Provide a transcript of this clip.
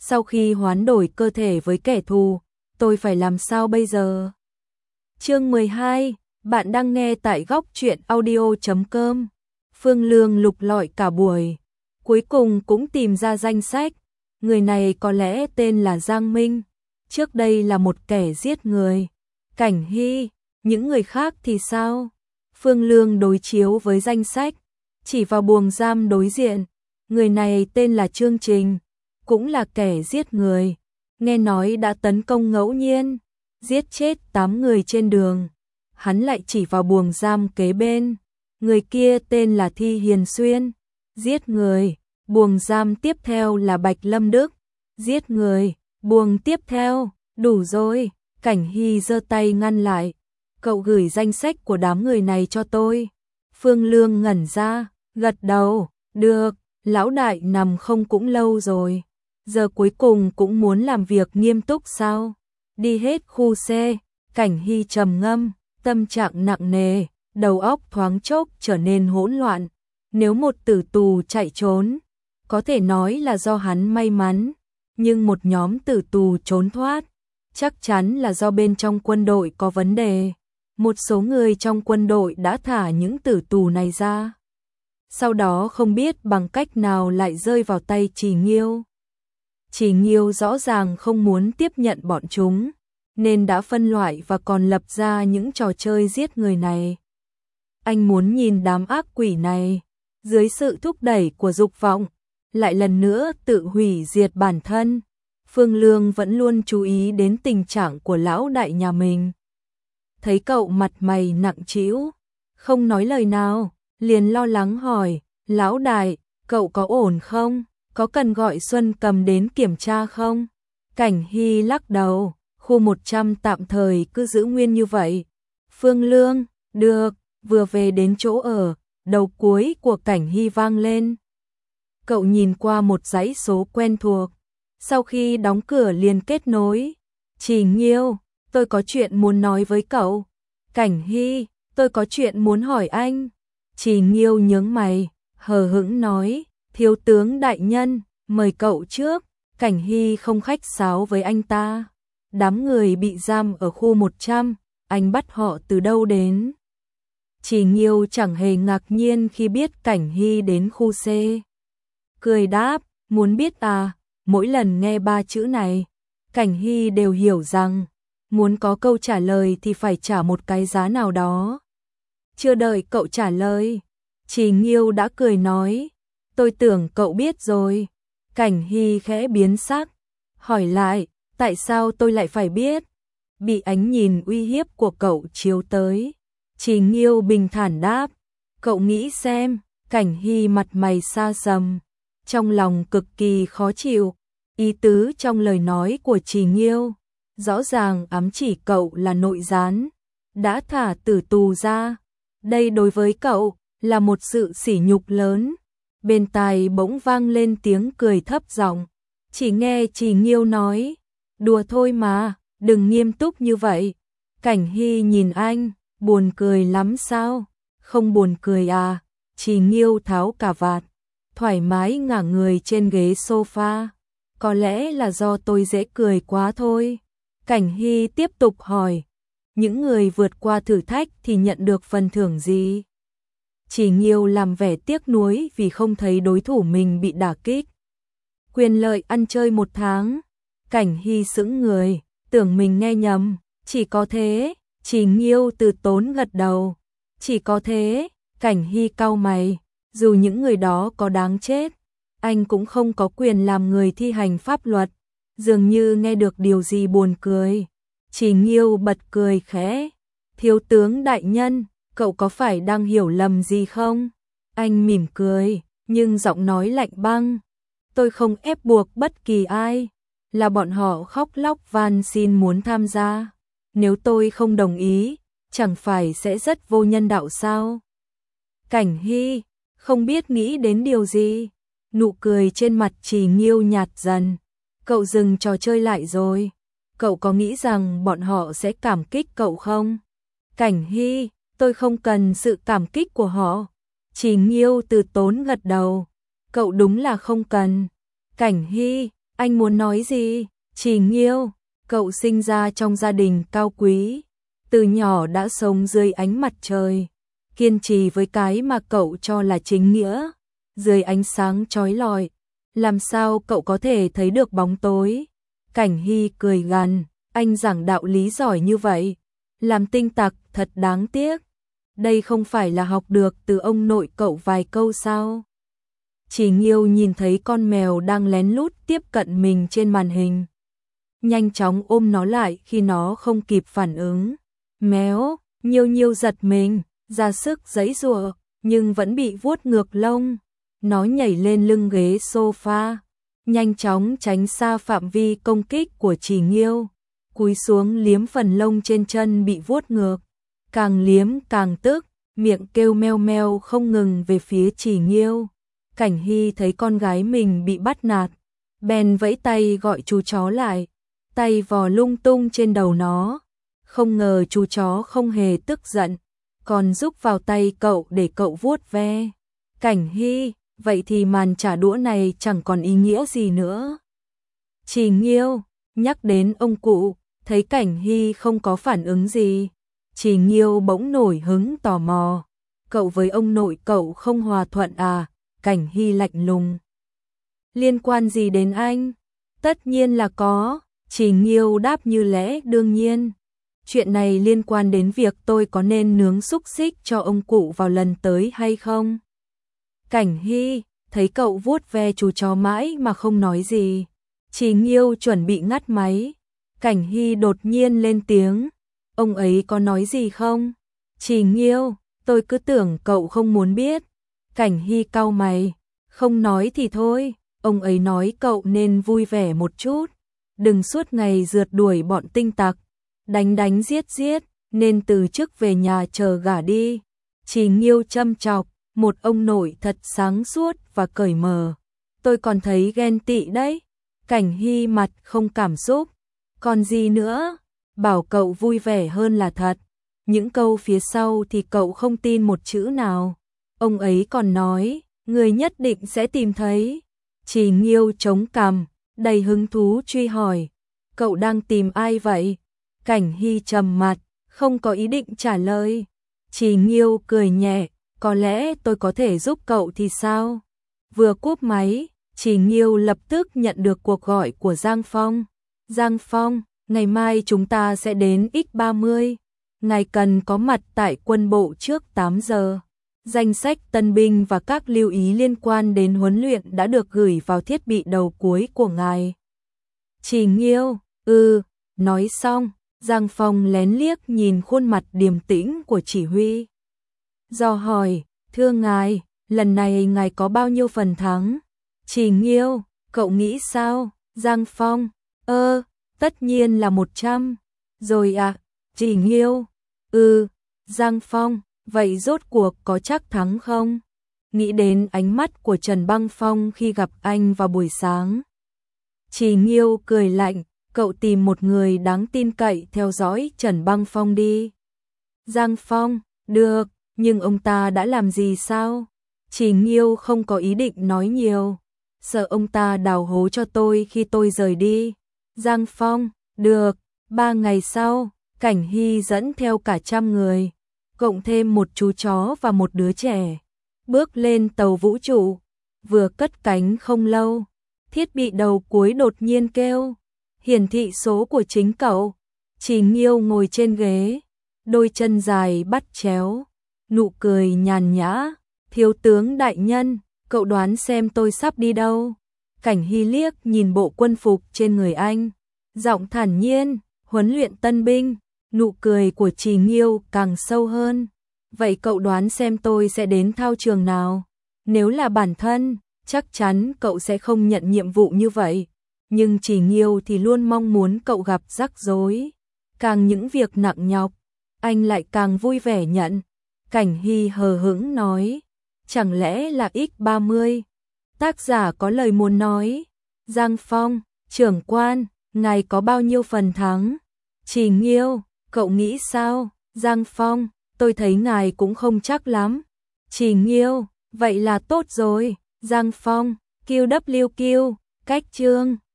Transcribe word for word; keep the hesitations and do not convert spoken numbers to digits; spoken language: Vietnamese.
sau khi hoán đổi cơ thể với kẻ thù, tôi phải làm sao bây giờ? Chương mười hai, bạn đang nghe tại góc truyện audio chấm com. Phương Lương lục lọi cả buổi, cuối cùng cũng tìm ra danh sách. Người này có lẽ tên là Giang Minh, trước đây là một kẻ giết người. Cảnh Hy, những người khác thì sao? Phương Lương đối chiếu với danh sách, chỉ vào buồng giam đối diện. Người này tên là Trương Trình, cũng là kẻ giết người. Nghe nói đã tấn công ngẫu nhiên, giết chết tám người trên đường. Hắn lại chỉ vào buồng giam kế bên. Người kia tên là Thi Hiền Xuyên, giết người. Buồng giam tiếp theo là Bạch Lâm Đức, giết người. Buồng tiếp theo, đủ rồi. Cảnh Hy giơ tay ngăn lại. Cậu gửi danh sách của đám người này cho tôi. Phương Lương ngẩn ra, gật đầu. Được, lão đại nằm không cũng lâu rồi. Giờ cuối cùng cũng muốn làm việc nghiêm túc sao? Đi hết khu xe. Cảnh Hy trầm ngâm, tâm trạng nặng nề, đầu óc thoáng chốc trở nên hỗn loạn. Nếu một tử tù chạy trốn, có thể nói là do hắn may mắn. Nhưng một nhóm tử tù trốn thoát, chắc chắn là do bên trong quân đội có vấn đề. Một số người trong quân đội đã thả những tử tù này ra. Sau đó không biết bằng cách nào lại rơi vào tay Trì Nghiêu. Trì Nghiêu rõ ràng không muốn tiếp nhận bọn chúng, nên đã phân loại và còn lập ra những trò chơi giết người này. Anh muốn nhìn đám ác quỷ này, dưới sự thúc đẩy của dục vọng, lại lần nữa tự hủy diệt bản thân. Phương Lương vẫn luôn chú ý đến tình trạng của lão đại nhà mình. Thấy cậu mặt mày nặng trĩu, không nói lời nào, liền lo lắng hỏi, lão đại, cậu có ổn không? Có cần gọi Xuân Cầm đến kiểm tra không? Cảnh Hy lắc đầu, khu một trăm tạm thời cứ giữ nguyên như vậy. Phương Lương, được, vừa về đến chỗ ở, đầu cuối của Cảnh Hy vang lên. Cậu nhìn qua một dãy số quen thuộc, sau khi đóng cửa liền kết nối. Trì Nghiêu, tôi có chuyện muốn nói với cậu. Cảnh Hy, tôi có chuyện muốn hỏi anh. Trì Nghiêu nhướng mày, hờ hững nói, thiếu tướng đại nhân, mời cậu trước. Cảnh Hy không khách sáo với anh ta. Đám người bị giam ở khu một trăm, anh bắt họ từ đâu đến? Trì Nghiêu chẳng hề ngạc nhiên khi biết Cảnh Hy đến khu C. Cười đáp, muốn biết à? Mỗi lần nghe ba chữ này, Cảnh Hy đều hiểu rằng muốn có câu trả lời thì phải trả một cái giá nào đó. Chưa đợi cậu trả lời, Trì Nghiêu đã cười nói, tôi tưởng cậu biết rồi. Cảnh Hy khẽ biến sắc, hỏi lại, tại sao tôi lại phải biết? Bị ánh nhìn uy hiếp của cậu chiếu tới, Trì Nghiêu bình thản đáp, cậu nghĩ xem. Cảnh Hy mặt mày xa sầm, trong lòng cực kỳ khó chịu. Ý tứ trong lời nói của Trì Nghiêu rõ ràng ám chỉ cậu là nội gián, đã thả tử tù ra. Đây đối với cậu là một sự sỉ nhục lớn. Bên tai bỗng vang lên tiếng cười thấp giọng, chỉ nghe Trì Nghiêu nói, đùa thôi mà, đừng nghiêm túc như vậy. Cảnh Hy nhìn anh, buồn cười lắm sao? Không buồn cười à? Trì Nghiêu tháo cà vạt, thoải mái ngả người trên ghế sofa. Có lẽ là do tôi dễ cười quá thôi. Cảnh Hy tiếp tục hỏi, những người vượt qua thử thách thì nhận được phần thưởng gì? Trì Nghiêu làm vẻ tiếc nuối vì không thấy đối thủ mình bị đả kích. Quyền lợi ăn chơi một tháng. Cảnh Hy sững người, tưởng mình nghe nhầm. Chỉ có thế. Trì Nghiêu từ tốn gật đầu. Chỉ có thế. Cảnh Hy cau mày, dù những người đó có đáng chết, anh cũng không có quyền làm người thi hành pháp luật. Dường như nghe được điều gì buồn cười. Trì Nghiêu bật cười khẽ, thiếu tướng đại nhân, cậu có phải đang hiểu lầm gì không? Anh mỉm cười, nhưng giọng nói lạnh băng, tôi không ép buộc bất kỳ ai, là bọn họ khóc lóc van xin muốn tham gia. Nếu tôi không đồng ý, chẳng phải sẽ rất vô nhân đạo sao? Cảnh Hy không biết nghĩ đến điều gì, nụ cười trên mặt Trì Nghiêu nhạt dần. Cậu dừng trò chơi lại rồi, cậu có nghĩ rằng bọn họ sẽ cảm kích cậu không? Cảnh Hy, tôi không cần sự cảm kích của họ. Trì Nghiêu từ tốn gật đầu, cậu đúng là không cần. Cảnh Hy, Anh muốn nói gì? Chỉ Nghiêu, cậu sinh ra trong gia đình cao quý, từ nhỏ đã sống dưới ánh mặt trời, kiên trì với cái mà cậu cho là chính nghĩa, dưới ánh sáng chói lọi, làm sao cậu có thể thấy được bóng tối? Cảnh Hy cười gằn, anh giảng đạo lý giỏi như vậy, làm tinh tặc thật đáng tiếc. Đây không phải là học được từ ông nội cậu vài câu sao? Chỉ Nghiêu nhìn thấy con mèo đang lén lút tiếp cận mình trên màn hình, nhanh chóng ôm nó lại khi nó không kịp phản ứng. Méo, Nhiêu Nhiêu giật mình, ra sức giãy giụa, nhưng vẫn bị vuốt ngược lông. Nó nhảy lên lưng ghế sofa, nhanh chóng tránh xa phạm vi công kích của Chỉ Nghiêu, cúi xuống liếm phần lông trên chân bị vuốt ngược, càng liếm càng tức, miệng kêu meo meo không ngừng về phía Chỉ Nghiêu. Cảnh Hy thấy con gái mình bị bắt nạt, bèn vẫy tay gọi chú chó lại, tay vò lung tung trên đầu nó. Không ngờ chú chó không hề tức giận, còn rúc vào tay cậu để cậu vuốt ve. Cảnh Hy, vậy thì màn trả đũa này chẳng còn ý nghĩa gì nữa. Chỉ Nghiêu, nhắc đến ông cụ, thấy Cảnh Hy không có phản ứng gì, Chỉ Nghiêu bỗng nổi hứng tò mò. Cậu với ông nội cậu không hòa thuận à? Cảnh Hy lạnh lùng. Liên quan gì đến anh? Tất nhiên là có, Chỉ Nghiêu đáp như lẽ đương nhiên. Chuyện này liên quan đến việc tôi có nên nướng xúc xích cho ông cụ vào lần tới hay không? Cảnh Hy, thấy cậu vuốt ve chú chó mãi mà không nói gì. Chỉ Nghiêu chuẩn bị ngắt máy. Cảnh Hy đột nhiên lên tiếng. Ông ấy có nói gì không? Chỉ Nghiêu, tôi cứ tưởng cậu không muốn biết. Cảnh Hy cau mày. Không nói thì thôi, ông ấy nói cậu nên vui vẻ một chút. Đừng suốt ngày rượt đuổi bọn tinh tặc, đánh đánh giết giết, nên từ chức về nhà chờ gả đi. Chỉ Nghiêu châm chọc, một ông nội thật sáng suốt và cởi mở. Tôi còn thấy ghen tị đấy. Cảnh Hy mặt không cảm xúc. Còn gì nữa? Bảo cậu vui vẻ hơn là thật. Những câu phía sau thì cậu không tin một chữ nào. Ông ấy còn nói, người nhất định sẽ tìm thấy. Chỉ Nghiêu chống cằm, đầy hứng thú truy hỏi. Cậu đang tìm ai vậy? Cảnh Hy trầm mặt, không có ý định trả lời. Chỉ Nghiêu cười nhẹ, có lẽ tôi có thể giúp cậu thì sao? Vừa cúp máy, Chỉ Nghiêu lập tức nhận được cuộc gọi của Giang Phong. Giang Phong, ngày mai chúng ta sẽ đến X ba mươi. Ngài cần có mặt tại quân bộ trước tám giờ. Danh sách tân binh và các lưu ý liên quan đến huấn luyện đã được gửi vào thiết bị đầu cuối của ngài. Chỉ Nghiêu, ừ, nói xong, Giang Phong lén liếc nhìn khuôn mặt điềm tĩnh của chỉ huy. Do hỏi, thưa ngài, lần này ngài có bao nhiêu phần thắng? Chỉ Nghiêu, cậu nghĩ sao? Giang Phong, ơ, tất nhiên là một trăm. Rồi ạ, à, Chỉ Nghiêu, ừ, Giang Phong, vậy rốt cuộc có chắc thắng không? Nghĩ đến ánh mắt của Trần Băng Phong khi gặp anh vào buổi sáng. Chỉ Nghiêu cười lạnh, cậu tìm một người đáng tin cậy theo dõi Trần Băng Phong đi. Giang Phong, được, nhưng ông ta đã làm gì sao? Chỉ Nghiêu không có ý định nói nhiều, sợ ông ta đào hố cho tôi khi tôi rời đi. Giang Phong, được, ba ngày sau, Cảnh Hy dẫn theo cả trăm người, cộng thêm một chú chó và một đứa trẻ, bước lên tàu vũ trụ. Vừa cất cánh không lâu, thiết bị đầu cuối đột nhiên kêu, hiển thị số của chính cậu. Chỉ Nghiêu ngồi trên ghế, đôi chân dài bắt chéo, nụ cười nhàn nhã. Thiếu tướng đại nhân, cậu đoán xem tôi sắp đi đâu? Cảnh Hy liếc nhìn bộ quân phục trên người anh, giọng thản nhiên, huấn luyện tân binh. Nụ cười của Chỉ Nghiêu càng sâu hơn. Vậy cậu đoán xem tôi sẽ đến thao trường nào? Nếu là bản thân, chắc chắn cậu sẽ không nhận nhiệm vụ như vậy. Nhưng Chỉ Nghiêu thì luôn mong muốn cậu gặp rắc rối. Càng những việc nặng nhọc, anh lại càng vui vẻ nhận. Cảnh Hy hờ hững nói, chẳng lẽ là X ba mươi? Tác giả có lời muốn nói. Giang Phong, trưởng quan, ngài có bao nhiêu phần thắng? Chỉ Nghiêu, cậu nghĩ sao? Giang Phong, tôi thấy ngài cũng không chắc lắm. Chỉ Nghiêu, vậy là tốt rồi. Giang Phong, Q W Q, cách chương.